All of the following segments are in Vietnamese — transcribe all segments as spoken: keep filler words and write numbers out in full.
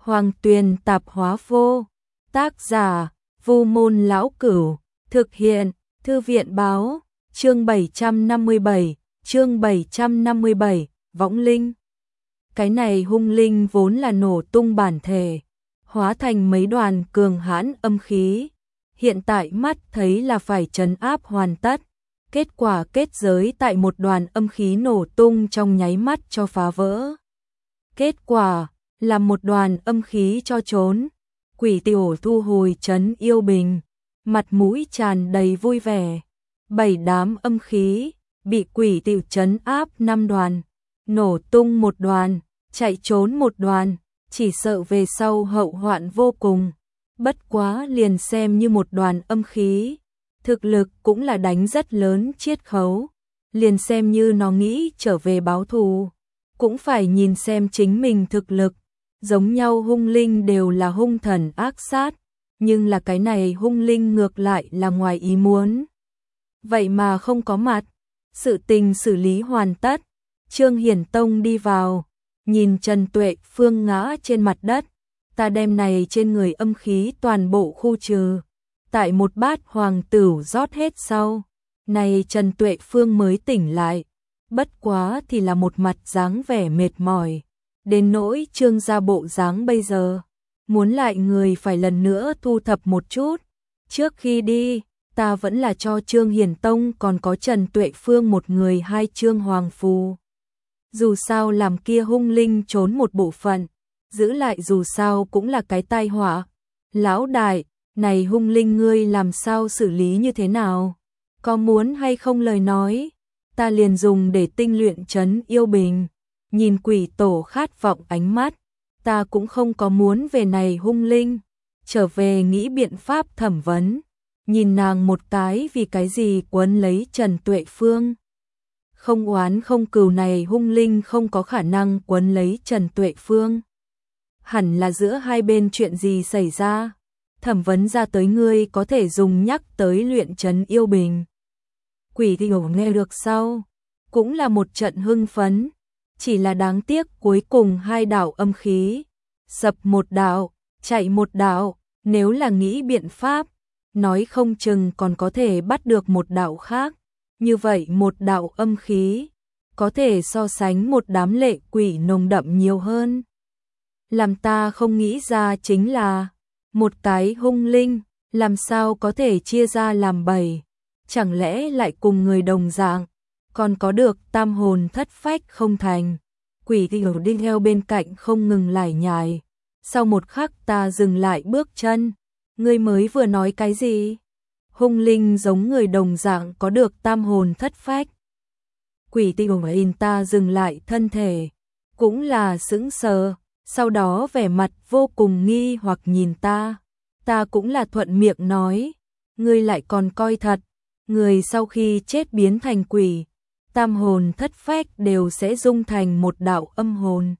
Hoàng Tuyền Tạp Hóa Vô. Tác giả: Vu Môn Lão Cửu. Thực hiện: Thư viện báo. Chương bảy trăm năm mươi bảy, chương bảy trăm năm mươi bảy, Võng Linh. Cái này hung linh vốn là nổ tung bản thể, hóa thành mấy đoàn cường hãn âm khí. Hiện tại mắt thấy là phải trấn áp hoàn tất. Kết quả kết giới tại một đoàn âm khí nổ tung trong nháy mắt cho phá vỡ. Kết quả là một đoàn âm khí cho trốn. Quỷ tiểu thu hồi trấn yêu bình, mặt mũi tràn đầy vui vẻ. Bảy đám âm khí bị quỷ tiểu trấn áp năm đoàn, nổ tung một đoàn, chạy trốn một đoàn, chỉ sợ về sau hậu hoạn vô cùng. Bất quá liền xem như một đoàn âm khí, thực lực cũng là đánh rất lớn chiết khấu. Liền xem như nó nghĩ trở về báo thù, cũng phải nhìn xem chính mình thực lực. Giống nhau hung linh đều là hung thần ác sát, nhưng là cái này hung linh ngược lại là ngoài ý muốn. Vậy mà không có mặt, sự tình xử lý hoàn tất. Trương Hiển Tông đi vào, nhìn Trần Tuệ Phương ngã trên mặt đất. Ta đem này trên người âm khí toàn bộ khu trừ, tại một bát hoàng tửu rót hết sau. Này Trần Tuệ Phương mới tỉnh lại, bất quá thì là một mặt dáng vẻ mệt mỏi. Đến nỗi Trương gia bộ dáng bây giờ, muốn lại người phải lần nữa thu thập một chút. Trước khi đi, ta vẫn là cho Trương Hiển Tông còn có Trần Tuệ Phương một người hai trương hoàng phù. Dù sao làm kia hung linh trốn một bộ phận, giữ lại dù sao cũng là cái tai họa. Lão đại, này hung linh ngươi làm sao xử lý như thế nào? Có muốn hay không lời nói, ta liền dùng để tinh luyện trấn yêu bình. Nhìn quỷ tổ khát vọng ánh mắt, ta cũng không có muốn về này hung linh, trở về nghĩ biện pháp thẩm vấn. Nhìn nàng một cái vì cái gì quấn lấy Trần Tuệ Phương. Không oán không cừu, này hung linh không có khả năng quấn lấy Trần Tuệ Phương. Hẳn là giữa hai bên chuyện gì xảy ra, thẩm vấn ra tới ngươi có thể dùng nhắc tới luyện trấn yêu bình. Quỷ tiểu nghe được sau, cũng là một trận hưng phấn. Chỉ là đáng tiếc cuối cùng hai đạo âm khí, sập một đạo, chạy một đạo. Nếu là nghĩ biện pháp, nói không chừng còn có thể bắt được một đạo khác. Như vậy một đạo âm khí, có thể so sánh một đám lệ quỷ nồng đậm nhiều hơn. Làm ta không nghĩ ra chính là, một cái hung linh, làm sao có thể chia ra làm bảy, chẳng lẽ lại cùng người đồng dạng. Còn có được tam hồn thất phách không thành. Quỷ tiểu đi theo bên cạnh không ngừng lải nhải. Sau một khắc ta dừng lại bước chân. Ngươi mới vừa nói cái gì? Hung linh giống người đồng dạng có được tam hồn thất phách. Quỷ tiểu in ta dừng lại thân thể, cũng là sững sờ, sau đó vẻ mặt vô cùng nghi hoặc nhìn ta. Ta cũng là thuận miệng nói, ngươi lại còn coi thật, người sau khi chết biến thành quỷ, tam hồn thất phách đều sẽ dung thành một đạo âm hồn.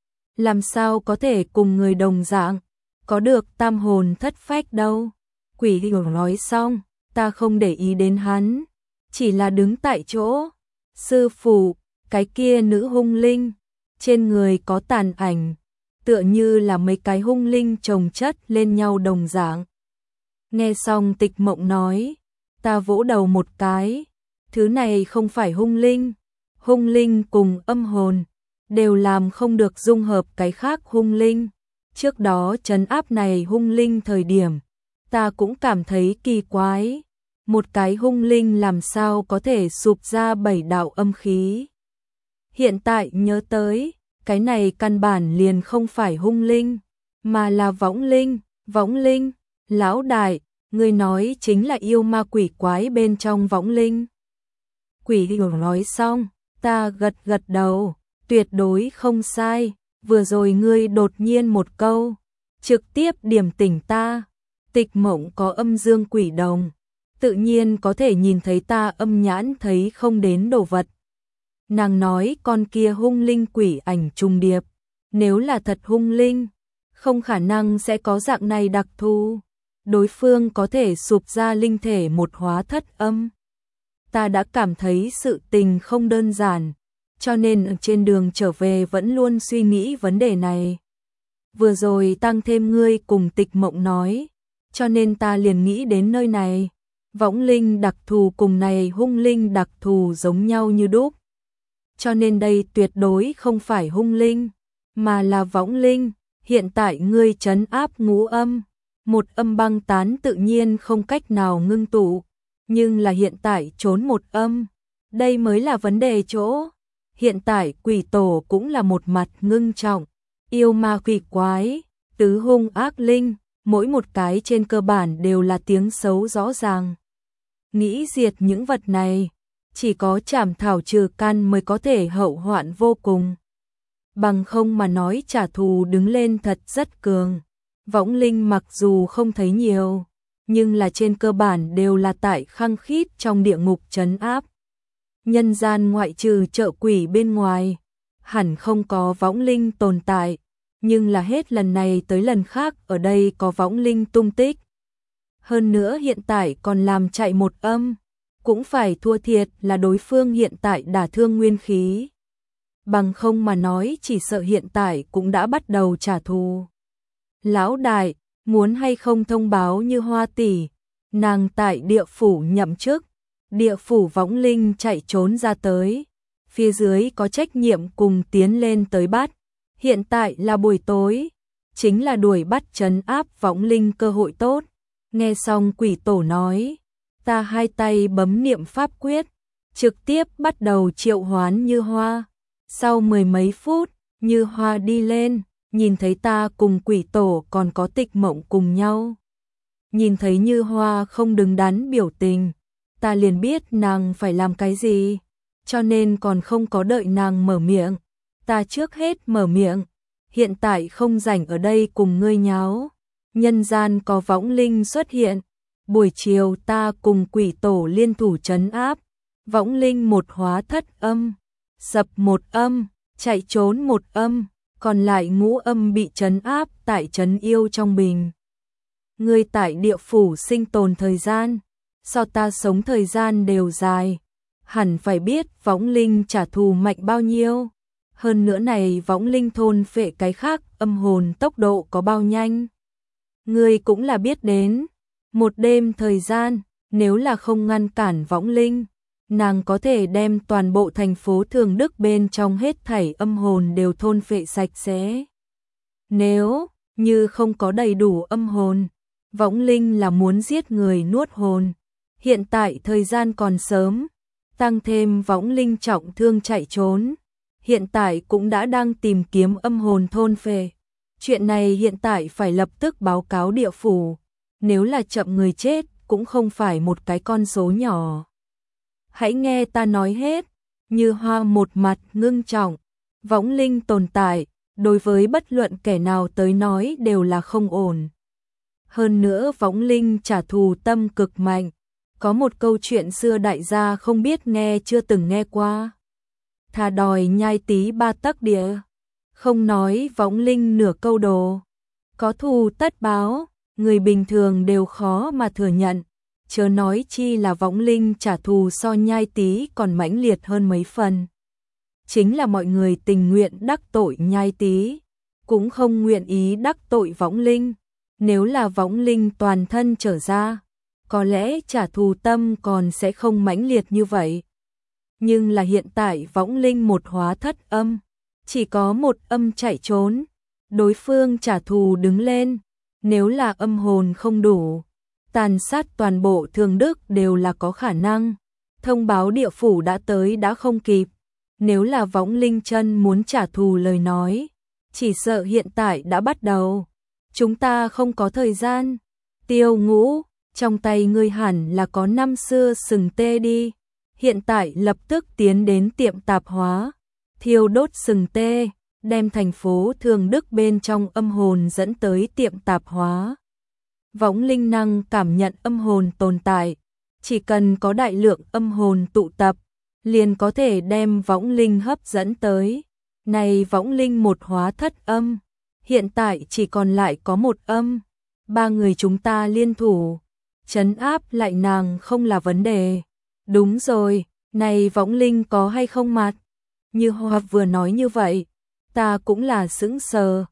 Làm sao có thể cùng người đồng dạng, có được tam hồn thất phách đâu? Quỷ tiểu nói xong, ta không để ý đến hắn, chỉ là đứng tại chỗ. Sư phụ, cái kia nữ hung linh, trên người có tàn ảnh, tựa như là mấy cái hung linh chồng chất lên nhau đồng dạng. Nghe xong Tịch Mộng nói, ta vỗ đầu một cái. Thứ này không phải hung linh, hung linh cùng âm hồn đều làm không được dung hợp cái khác hung linh. Trước đó trấn áp này hung linh thời điểm, ta cũng cảm thấy kỳ quái, một cái hung linh làm sao có thể sụp ra bảy đạo âm khí. Hiện tại nhớ tới, cái này căn bản liền không phải hung linh, mà là võng linh. Võng linh, lão đại, ngươi nói chính là yêu ma quỷ quái bên trong võng linh. Quỷ tiểu nói xong, ta gật gật đầu, tuyệt đối không sai. Vừa rồi ngươi đột nhiên một câu, trực tiếp điểm tỉnh ta. Tịch Mộng có âm dương quỷ đồng, tự nhiên có thể nhìn thấy ta âm nhãn thấy không đến đồ vật. Nàng nói con kia hung linh quỷ ảnh trùng điệp, nếu là thật hung linh, không khả năng sẽ có dạng này đặc thù. Đối phương có thể sụp ra linh thể một hóa thất âm. Ta đã cảm thấy sự tình không đơn giản, cho nên trên đường trở về vẫn luôn suy nghĩ vấn đề này. vừa rồi tăng thêm ngươi cùng Tịch Mộng nói, cho nên ta liền nghĩ đến nơi này. Võng linh đặc thù cùng này hung linh đặc thù giống nhau như đúc. Cho nên đây tuyệt đối không phải hung linh, mà là võng linh. Hiện tại ngươi trấn áp ngũ âm, một âm băng tán tự nhiên không cách nào ngưng tụ, nhưng là hiện tại trốn một âm, đây mới là vấn đề chỗ. Hiện tại quỷ tổ cũng là một mặt ngưng trọng, yêu ma quỷ quái, tứ hung ác linh, mỗi một cái trên cơ bản đều là tiếng xấu rõ ràng. Nghĩ diệt những vật này, chỉ có trảm thảo trừ căn mới có thể hậu hoạn vô cùng. Bằng không mà nói trả thù đứng lên thật rất cường. Võng linh mặc dù không thấy nhiều, nhưng là trên cơ bản đều là tại khăng khít trong địa ngục trấn áp. Nhân gian ngoại trừ chợ quỷ bên ngoài, hẳn không có võng linh tồn tại, nhưng là hết lần này tới lần khác ở đây có võng linh tung tích. Hơn nữa hiện tại còn làm chạy một âm, cũng phải thua thiệt là đối phương hiện tại đả thương nguyên khí. Bằng không mà nói chỉ sợ hiện tại cũng đã bắt đầu trả thù. Lão đại, muốn hay không thông báo Như Hoa tỷ, nàng tại địa phủ nhậm chức, địa phủ võng linh chạy trốn ra tới, phía dưới có trách nhiệm cùng tiến lên tới bắt. Hiện tại là buổi tối, chính là đuổi bắt trấn áp võng linh cơ hội tốt. Nghe xong quỷ tổ nói, ta hai tay bấm niệm pháp quyết, trực tiếp bắt đầu triệu hoán Như Hoa. Sau mười mấy phút, Như Hoa đi lên, nhìn thấy ta cùng quỷ tổ còn có Tịch Mộng cùng nhau. Nhìn thấy Như Hoa không đứng đắn biểu tình, ta liền biết nàng phải làm cái gì, cho nên còn không có đợi nàng mở miệng. Ta trước hết mở miệng, hiện tại không rảnh ở đây cùng ngươi nháo. Nhân gian có võng linh xuất hiện, buổi chiều ta cùng quỷ tổ liên thủ trấn áp, võng linh một hóa thất âm, sập một âm, chạy trốn một âm, còn lại ngũ âm bị trấn áp tại trấn yêu trong bình. Ngươi tại địa phủ sinh tồn thời gian, so ta sống thời gian đều dài, hẳn phải biết võng linh trả thù mạnh bao nhiêu. Hơn nữa này võng linh thôn phệ cái khác âm hồn tốc độ có bao nhanh. Ngươi cũng là biết đến, một đêm thời gian, nếu là không ngăn cản võng linh, nàng có thể đem toàn bộ thành phố Thường Đức bên trong hết thảy âm hồn đều thôn phệ sạch sẽ. Nếu như không có đầy đủ âm hồn, võng linh là muốn giết người nuốt hồn. Hiện tại thời gian còn sớm, tăng thêm võng linh trọng thương chạy trốn, hiện tại cũng đã đang tìm kiếm âm hồn thôn phệ. Chuyện này hiện tại phải lập tức báo cáo địa phủ, nếu là chậm người chết cũng không phải một cái con số nhỏ. Hãy nghe ta nói hết. Như Hoa một mặt ngưng trọng, võng linh tồn tại, đối với bất luận kẻ nào tới nói đều là không ổn. Hơn nữa võng linh trả thù tâm cực mạnh, có một câu chuyện xưa đại gia không biết nghe chưa từng nghe qua. Thà đòi nhai tí ba tấc địa, không nói võng linh nửa câu đồ. Có thù tất báo, người bình thường đều khó mà thừa nhận, chớ nói chi là võng linh trả thù so nhai tí còn mãnh liệt hơn mấy phần. Chính là mọi người tình nguyện đắc tội nhai tí, cũng không nguyện ý đắc tội võng linh. Nếu là võng linh toàn thân trở ra, có lẽ trả thù tâm còn sẽ không mãnh liệt như vậy. Nhưng là hiện tại võng linh một hóa thất âm, chỉ có một âm chạy trốn, đối phương trả thù đứng lên, nếu là âm hồn không đủ, tàn sát toàn bộ Thường Đức đều là có khả năng. Thông báo địa phủ đã tới đã không kịp, nếu là võng linh chân muốn trả thù lời nói, chỉ sợ hiện tại đã bắt đầu. Chúng ta không có thời gian. Tiêu Ngũ, trong tay ngươi hẳn là có năm xưa sừng tê đi. Hiện tại lập tức tiến đến tiệm tạp hóa, thiêu đốt sừng tê, đem thành phố Thường Đức bên trong âm hồn dẫn tới tiệm tạp hóa. Võng linh năng cảm nhận âm hồn tồn tại, chỉ cần có đại lượng âm hồn tụ tập, liền có thể đem võng linh hấp dẫn tới. Này võng linh một hóa thất âm, hiện tại chỉ còn lại có một âm, ba người chúng ta liên thủ, trấn áp lại nàng không là vấn đề. Đúng rồi, này võng linh có hay không mặt? Như Hoa vừa nói như vậy, ta cũng là sững sờ.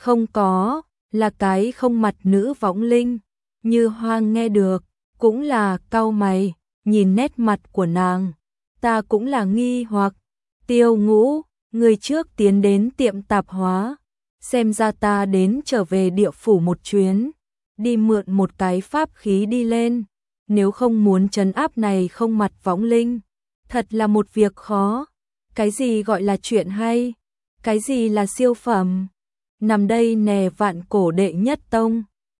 Không có, là cái không mặt nữ võng linh. Như Hoang nghe được, cũng là cau mày, nhìn nét mặt của nàng. Ta cũng là nghi hoặc, Tiêu Ngũ, người trước tiến đến tiệm tạp hóa. Xem ra ta đến trở về địa phủ một chuyến, đi mượn một cái pháp khí đi lên. Nếu không muốn trấn áp này không mặt võng linh, thật là một việc khó. Cái gì gọi là chuyện hay? Cái gì là siêu phẩm? Nằm đây nè vạn cổ đệ nhất tông.